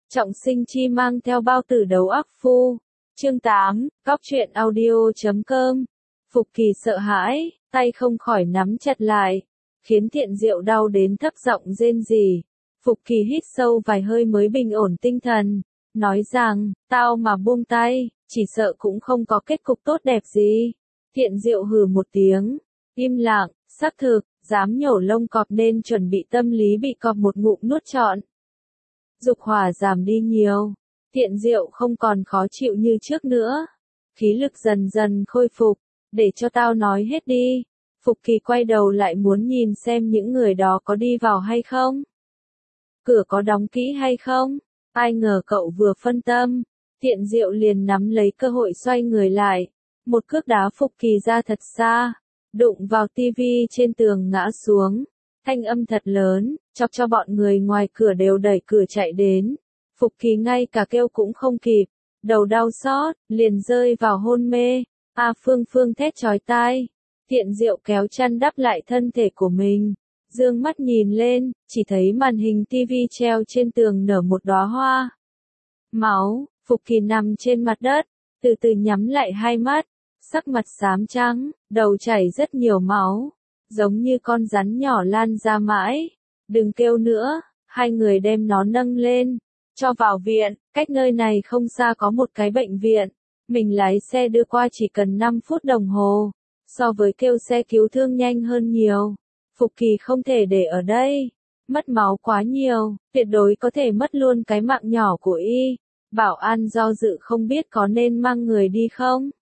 Trọng Sinh Chi mang theo bao tử đấu ác phu. Chương 8, Cóc truyện audio.com. Phục Kỳ sợ hãi, tay không khỏi nắm chặt lại, khiến Thiện Diệu đau đến thấp giọng rên rỉ. Phục Kỳ hít sâu vài hơi mới bình ổn tinh thần, nói rằng, tao mà buông tay, chỉ sợ cũng không có kết cục tốt đẹp gì. Thiện Diệu hừ một tiếng, im lặng, xác thực, dám nhổ lông cọp nên chuẩn bị tâm lý bị cọp một ngụm nuốt trọn. Dục hỏa giảm đi nhiều, Thiện Diệu không còn khó chịu như trước nữa. Khí lực dần dần khôi phục, để cho tao nói hết đi. Phục Kỳ quay đầu lại muốn nhìn xem những người đó có đi vào hay không. Cửa có đóng kỹ hay không? Ai ngờ cậu vừa phân tâm, Thiện Diệu liền nắm lấy cơ hội xoay người lại. Một cước đá Phục Kỳ ra thật xa, đụng vào tivi trên tường ngã xuống. Thanh âm thật lớn, chọc cho bọn người ngoài cửa đều đẩy cửa chạy đến. Phục Kỳ ngay cả kêu cũng không kịp, đầu đau xót, liền rơi vào hôn mê. Phương Phương thét chói tai. Thiện Diệu kéo chăn đắp lại thân thể của mình, dương mắt nhìn lên, chỉ thấy màn hình tivi treo trên tường nở một đóa hoa. Máu. Phục Kỳ nằm trên mặt đất, từ từ nhắm lại hai mắt, sắc mặt xám trắng, đầu chảy rất nhiều máu, giống như con rắn nhỏ lan ra mãi. Đừng kêu nữa, hai người đem nó nâng lên, cho vào viện, cách nơi này không xa có một cái bệnh viện. Mình lái xe đưa qua chỉ cần 5 phút đồng hồ, so với kêu xe cứu thương nhanh hơn nhiều. Phục Kỳ không thể để ở đây, mất máu quá nhiều, tuyệt đối có thể mất luôn cái mạng nhỏ của y. Bảo an do dự không biết có nên mang người đi không.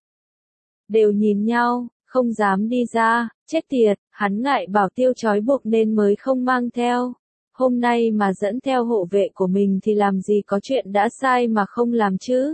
Đều nhìn nhau, không dám đi ra, chết tiệt, hắn ngại bảo tiêu trói buộc nên mới không mang theo. Hôm nay mà dẫn theo hộ vệ của mình thì làm gì có chuyện đã sai mà không làm chứ.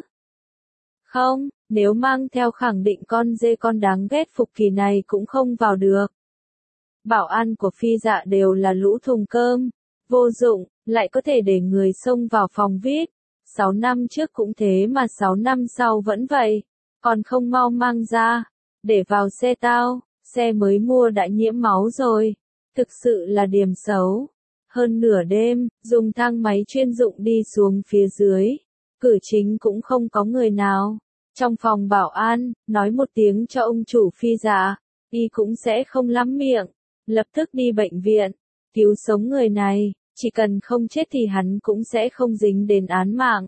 Không, nếu mang theo khẳng định con dê con đáng ghét Phục Kỳ này cũng không vào được. Bảo an của Phi Dạ đều là lũ thùng cơm, vô dụng, lại có thể để người xông vào phòng VIP. 6 năm trước cũng thế mà 6 năm sau vẫn vậy, còn không mau mang ra, để vào xe tao, xe mới mua đã nhiễm máu rồi, thực sự là điểm xấu. Hơn nửa đêm, dùng thang máy chuyên dụng đi xuống phía dưới, cửa chính cũng không có người nào. Trong phòng bảo an, nói một tiếng cho ông chủ Phi Dạ, y cũng sẽ không lắm miệng, lập tức đi bệnh viện, cứu sống người này. Chỉ cần không chết thì hắn cũng sẽ không dính đến án mạng.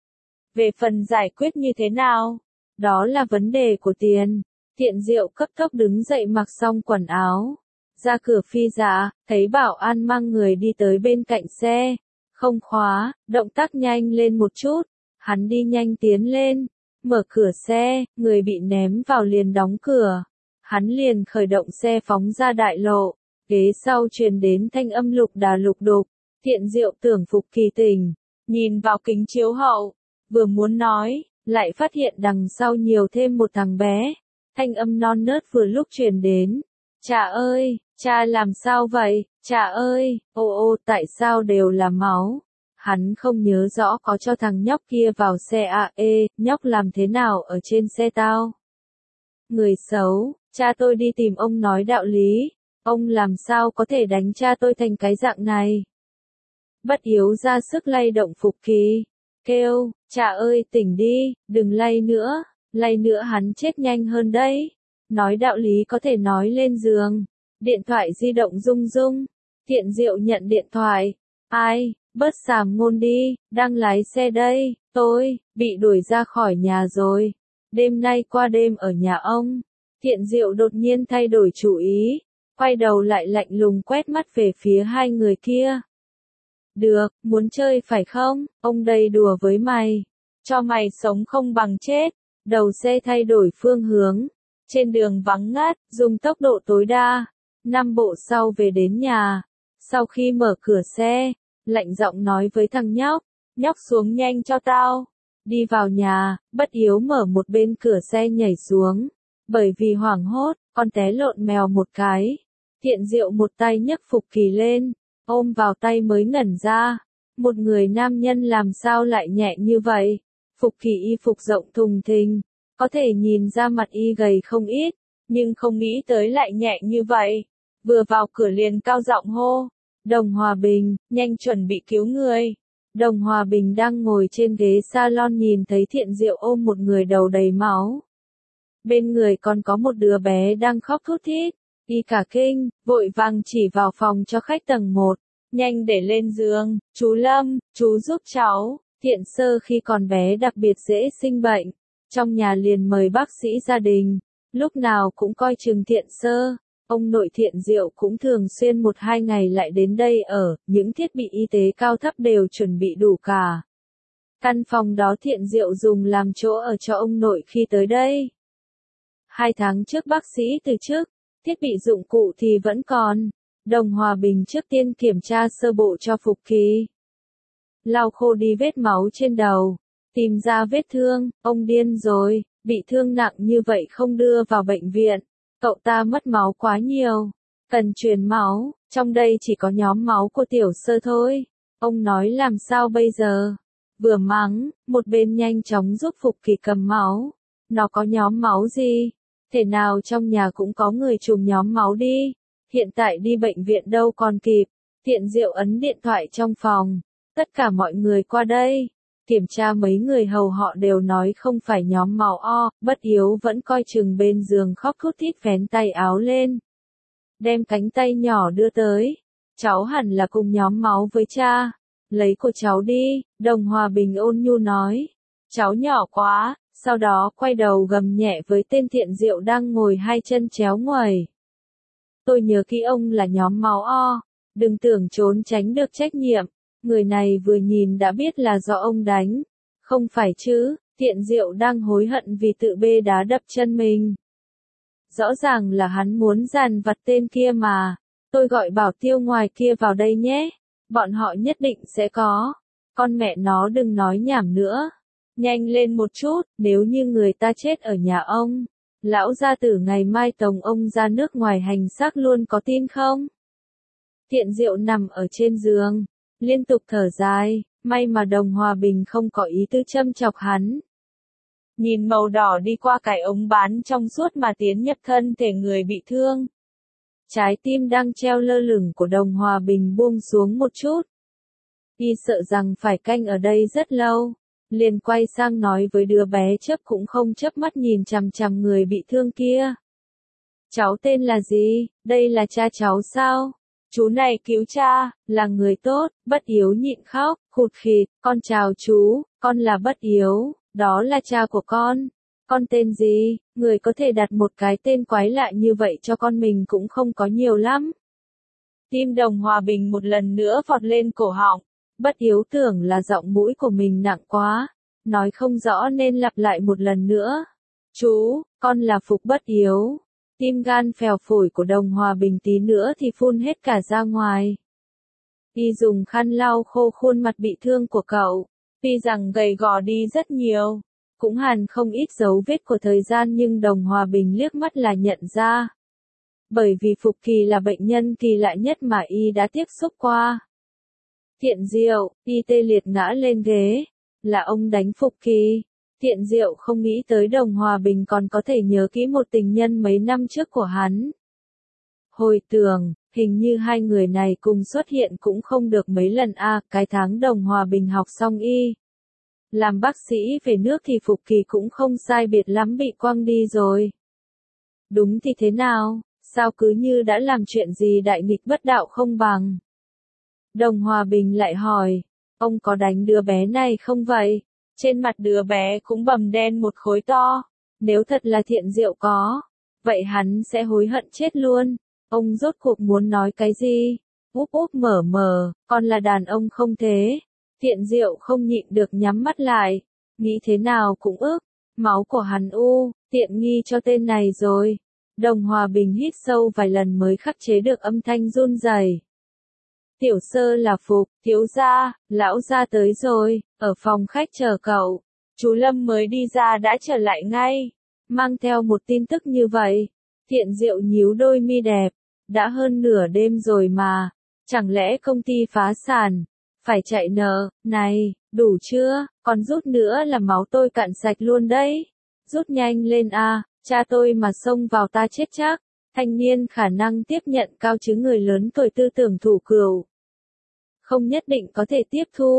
Về phần giải quyết như thế nào? Đó là vấn đề của tiền. Thiện Diệu cấp tốc đứng dậy mặc xong quần áo. Ra cửa Phi Dạ, thấy bảo an mang người đi tới bên cạnh xe. Không khóa, động tác nhanh lên một chút. Hắn đi nhanh tiến lên. Mở cửa xe, người bị ném vào liền đóng cửa. Hắn liền khởi động xe phóng ra đại lộ. Ghế sau truyền đến thanh âm lục đà lục đục. Thiện Diệu tưởng Phục Kỳ tỉnh, nhìn vào kính chiếu hậu, vừa muốn nói, lại phát hiện đằng sau nhiều thêm một thằng bé. Thanh âm non nớt vừa lúc truyền đến. Cha ơi, cha làm sao vậy, cha ơi, ô tại sao đều là máu. Hắn không nhớ rõ có cho thằng nhóc kia vào xe nhóc làm thế nào ở trên xe tao. Người xấu, cha tôi đi tìm ông nói đạo lý, ông làm sao có thể đánh cha tôi thành cái dạng này. Bất Hiếu ra sức lay động Phục Kỳ, kêu, cha ơi tỉnh đi, đừng lay nữa hắn chết nhanh hơn đấy. Nói đạo lý có thể nói lên giường. Điện thoại di động rung rung. Thiện Diệu nhận điện thoại. Ai, bớt xàm ngôn đi, đang lái xe đây, tôi, bị đuổi ra khỏi nhà rồi. Đêm nay qua đêm ở nhà ông. Thiện Diệu đột nhiên thay đổi chủ ý, quay đầu lại lạnh lùng quét mắt về phía hai người kia. Được, muốn chơi phải không, ông đây đùa với mày. Cho mày sống không bằng chết. Đầu xe thay đổi phương hướng. Trên đường vắng ngắt, dùng tốc độ tối đa. 5 bộ sau về đến nhà. Sau khi mở cửa xe, lạnh giọng nói với thằng nhóc. Nhóc xuống nhanh cho tao. Đi vào nhà, Bất Hiếu mở một bên cửa xe nhảy xuống. Bởi vì hoảng hốt, con té lộn mèo một cái. Thiện Diệu một tay nhấc Phục Kỳ lên, ôm vào tay mới ngẩn ra. Một người nam nhân làm sao lại nhẹ như vậy? Phục Kỳ y phục rộng thùng thình, có thể nhìn ra mặt y gầy không ít, nhưng không nghĩ tới lại nhẹ như vậy. Vừa vào cửa liền cao giọng hô, Đồng Hòa Bình, nhanh chuẩn bị cứu người. Đồng Hòa Bình đang ngồi trên ghế salon nhìn thấy Thiện Diệu ôm một người đầu đầy máu. Bên người còn có một đứa bé đang khóc thút thít. Y cả kinh, vội vàng chỉ vào phòng cho khách tầng 1. Nhanh để lên giường, chú Lâm, chú giúp cháu. Thiện Sơ khi còn bé đặc biệt dễ sinh bệnh. Trong nhà liền mời bác sĩ gia đình. Lúc nào cũng coi chừng Thiện Sơ. Ông nội Thiện Diệu cũng thường xuyên 1-2 ngày lại đến đây ở, những thiết bị y tế cao thấp đều chuẩn bị đủ cả. Căn phòng đó Thiện Diệu dùng làm chỗ ở cho ông nội khi tới đây. 2 tháng trước bác sĩ từ chức, thiết bị dụng cụ thì vẫn còn. Đồng Hòa Bình trước tiên kiểm tra sơ bộ cho Phục Kỳ. Lau khô đi vết máu trên đầu, tìm ra vết thương, ông điên rồi, bị thương nặng như vậy không đưa vào bệnh viện. Cậu ta mất máu quá nhiều, cần truyền máu, trong đây chỉ có nhóm máu của Tiểu Sơ thôi. Ông nói làm sao bây giờ? Vừa mắng, một bên nhanh chóng giúp Phục Kỳ cầm máu. Nó có nhóm máu gì? Thể nào trong nhà cũng có người trùng nhóm máu đi. Hiện tại đi bệnh viện đâu còn kịp. Thiện Diệu ấn điện thoại trong phòng. Tất cả mọi người qua đây. Kiểm tra mấy người hầu họ đều nói không phải nhóm máu O, Bất Hiếu vẫn coi chừng bên giường khóc thút thít vén tay áo lên. Đem cánh tay nhỏ đưa tới. Cháu hẳn là cùng nhóm máu với cha. Lấy của cháu đi, Đồng Hòa Bình ôn nhu nói. Cháu nhỏ quá, sau đó quay đầu gầm nhẹ với tên Thiện Diệu đang ngồi hai chân chéo nguầy. Tôi nhớ kỹ ông là nhóm máu O, đừng tưởng trốn tránh được trách nhiệm. Người này vừa nhìn đã biết là do ông đánh. Không phải chứ, Thiện Diệu đang hối hận vì tự bê đá đập chân mình. Rõ ràng là hắn muốn dàn vặt tên kia mà. Tôi gọi bảo tiêu ngoài kia vào đây nhé. Bọn họ nhất định sẽ có. Con mẹ nó đừng nói nhảm nữa. Nhanh lên một chút, nếu như người ta chết ở nhà ông. Lão gia tử ngày mai tống ông ra nước ngoài hành xác luôn, có tin không? Thiện Diệu nằm ở trên giường, liên tục thở dài, may mà Đồng Hòa Bình không có ý tư châm chọc hắn. Nhìn màu đỏ đi qua cái ống bán trong suốt mà tiến nhập thân thể người bị thương. Trái tim đang treo lơ lửng của Đồng Hòa Bình buông xuống một chút. Y sợ rằng phải canh ở đây rất lâu. Liền quay sang nói với đứa bé chớp cũng không chớp mắt nhìn chằm chằm người bị thương kia. Cháu tên là gì? Đây là cha cháu sao? Chú này cứu cha, là người tốt. Bất Hiếu nhịn khóc, khụt khịt, con chào chú, con là Bất Hiếu, đó là cha của con. Con tên gì? Người có thể đặt một cái tên quái lạ như vậy cho con mình cũng không có nhiều lắm. Tim Đồng Hòa Bình một lần nữa vọt lên cổ họng. Bất Hiếu tưởng là giọng mũi của mình nặng quá, nói không rõ nên lặp lại một lần nữa. Chú, con là Phục Bất Hiếu. Tim gan phèo phổi của Đồng Hòa Bình tí nữa thì phun hết cả ra ngoài. Y dùng khăn lau khô khuôn mặt bị thương của cậu, tuy rằng gầy gò đi rất nhiều, cũng hằn không ít dấu vết của thời gian nhưng Đồng Hòa Bình liếc mắt là nhận ra. Bởi vì Phục Kỳ là bệnh nhân kỳ lạ nhất mà Y đã tiếp xúc qua. Thiện Diệu, Y tê liệt ngã lên ghế. Là ông đánh Phục Kỳ. Thiện Diệu không nghĩ tới Đồng Hòa Bình còn có thể nhớ kỹ một tình nhân mấy năm trước của hắn. Hồi tưởng, hình như hai người này cùng xuất hiện cũng không được mấy lần cái tháng Đồng Hòa Bình học xong y. Làm bác sĩ về nước thì Phục Kỳ cũng không sai biệt lắm bị quăng đi rồi. Đúng thì thế nào, sao cứ như đã làm chuyện gì đại nghịch bất đạo không bằng. Đồng Hòa Bình lại hỏi, ông có đánh đứa bé này không vậy? Trên mặt đứa bé cũng bầm đen một khối to. Nếu thật là Thiện Diệu có, vậy hắn sẽ hối hận chết luôn. Ông rốt cuộc muốn nói cái gì? Úp úp mở mờ, con là đàn ông không thế? Thiện Diệu không nhịn được nhắm mắt lại. Nghĩ thế nào cũng ức. Máu của hắn tiện nghi cho tên này rồi. Đồng Hòa Bình hít sâu vài lần mới khắc chế được âm thanh run rẩy. Tiểu Sơ là Phục, thiếu gia, lão gia tới rồi, ở phòng khách chờ cậu. Chú Lâm mới đi ra đã trở lại ngay, mang theo một tin tức như vậy. Thiện Diệu nhíu đôi mi đẹp, đã hơn nửa đêm rồi mà, chẳng lẽ công ty phá sản, phải chạy nợ, này, đủ chưa, còn rút nữa là máu tôi cạn sạch luôn đấy. Rút nhanh lên cha tôi mà xông vào ta chết chắc. Thanh niên khả năng tiếp nhận cao chứ người lớn tuổi tư tưởng thủ cừu. Không nhất định có thể tiếp thu.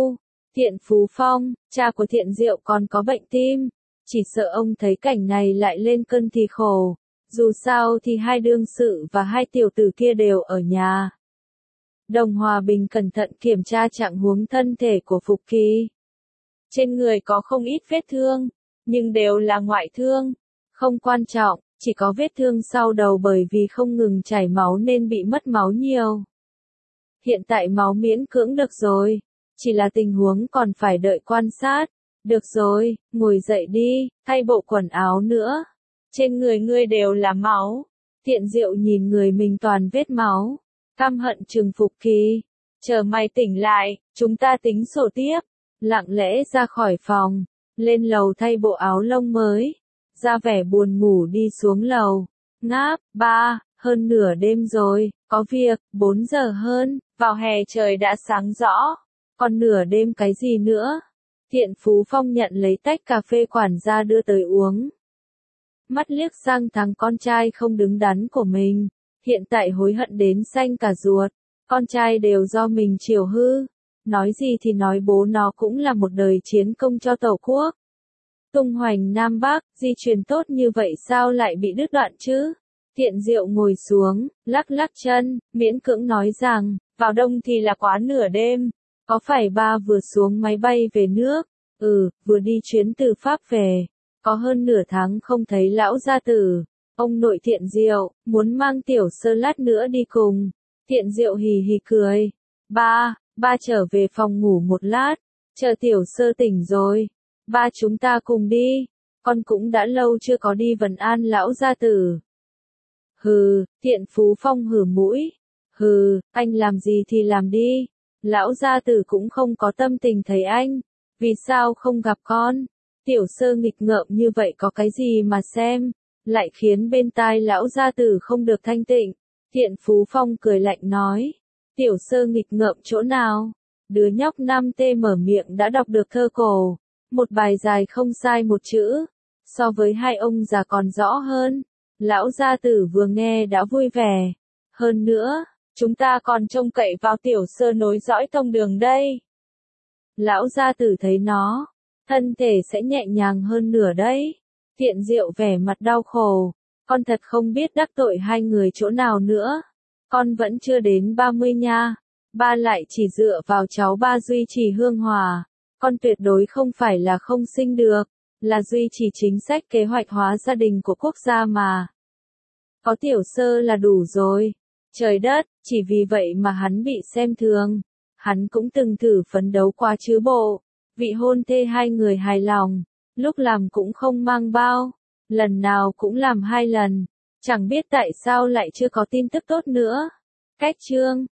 Thiện Phú Phong, cha của Thiện Diệu còn có bệnh tim, chỉ sợ ông thấy cảnh này lại lên cơn thì khổ, dù sao thì hai đương sự và hai tiểu tử kia đều ở nhà. Đồng Hòa Bình cẩn thận kiểm tra trạng huống thân thể của Phục Kỳ. Trên người có không ít vết thương, nhưng đều là ngoại thương, không quan trọng, chỉ có vết thương sau đầu bởi vì không ngừng chảy máu nên bị mất máu nhiều. Hiện tại máu miễn cưỡng được rồi, chỉ là tình huống còn phải đợi quan sát. Được rồi, ngồi dậy đi, thay bộ quần áo nữa. Trên người ngươi đều là máu. Thiện Diệu nhìn người mình toàn vết máu, căm hận trừng Phục Kỳ. Chờ mày tỉnh lại, chúng ta tính sổ tiếp. Lặng lẽ ra khỏi phòng, lên lầu thay bộ áo lông mới, ra vẻ buồn ngủ đi xuống lầu. Ngáp, ba, hơn nửa đêm rồi, có việc, 4 giờ hơn, vào hè trời đã sáng rõ, còn nửa đêm cái gì nữa. Thiện Phú Phong nhận lấy tách cà phê quản gia đưa tới uống. Mắt liếc sang thằng con trai không đứng đắn của mình, hiện tại hối hận đến xanh cả ruột, con trai đều do mình chiều hư. Nói gì thì nói bố nó cũng là một đời chiến công cho Tổ quốc. Tung hoành Nam Bắc, di truyền tốt như vậy sao lại bị đứt đoạn chứ? Thiện Diệu ngồi xuống, lắc lắc chân, miễn cưỡng nói rằng, vào đông thì là quá nửa đêm. Có phải ba vừa xuống máy bay về nước? Vừa đi chuyến từ Pháp về. Có hơn nửa tháng không thấy lão gia tử. Ông nội Thiện Diệu, muốn mang tiểu sơ lát nữa đi cùng. Thiện Diệu hì hì cười. Ba trở về phòng ngủ một lát, chờ tiểu sơ tỉnh rồi. Ba chúng ta cùng đi, con cũng đã lâu chưa có đi Vân An lão gia tử. Hừ, Thiện Phú Phong hừ mũi. Hừ, anh làm gì thì làm đi. Lão gia tử cũng không có tâm tình thấy anh. Vì sao không gặp con? Tiểu sơ nghịch ngợm như vậy có cái gì mà xem, lại khiến bên tai lão gia tử không được thanh tịnh. Thiện Phú Phong cười lạnh nói. Tiểu sơ nghịch ngợm chỗ nào? Đứa nhóc 5T mở miệng đã đọc được thơ cổ. Một bài dài không sai một chữ. So với hai ông già còn rõ hơn. Lão gia tử vừa nghe đã vui vẻ. Hơn nữa, chúng ta còn trông cậy vào tiểu sơ nối dõi tông đường đây. Lão gia tử thấy nó, thân thể sẽ nhẹ nhàng hơn nửa đấy. Thiện Diệu vẻ mặt đau khổ. Con thật không biết đắc tội hai người chỗ nào nữa. Con vẫn chưa đến 30 nha. Ba lại chỉ dựa vào cháu ba duy trì hương hòa. Con tuyệt đối không phải là không sinh được, là duy trì chính sách kế hoạch hóa gia đình của quốc gia mà. Có tiểu sơ là đủ rồi. Trời đất, chỉ vì vậy mà hắn bị xem thường. Hắn cũng từng thử phấn đấu qua chứ bộ. Vị hôn thê hai người hài lòng. Lúc làm cũng không mang bao. Lần nào cũng làm 2 lần. Chẳng biết tại sao lại chưa có tin tức tốt nữa. Cách chương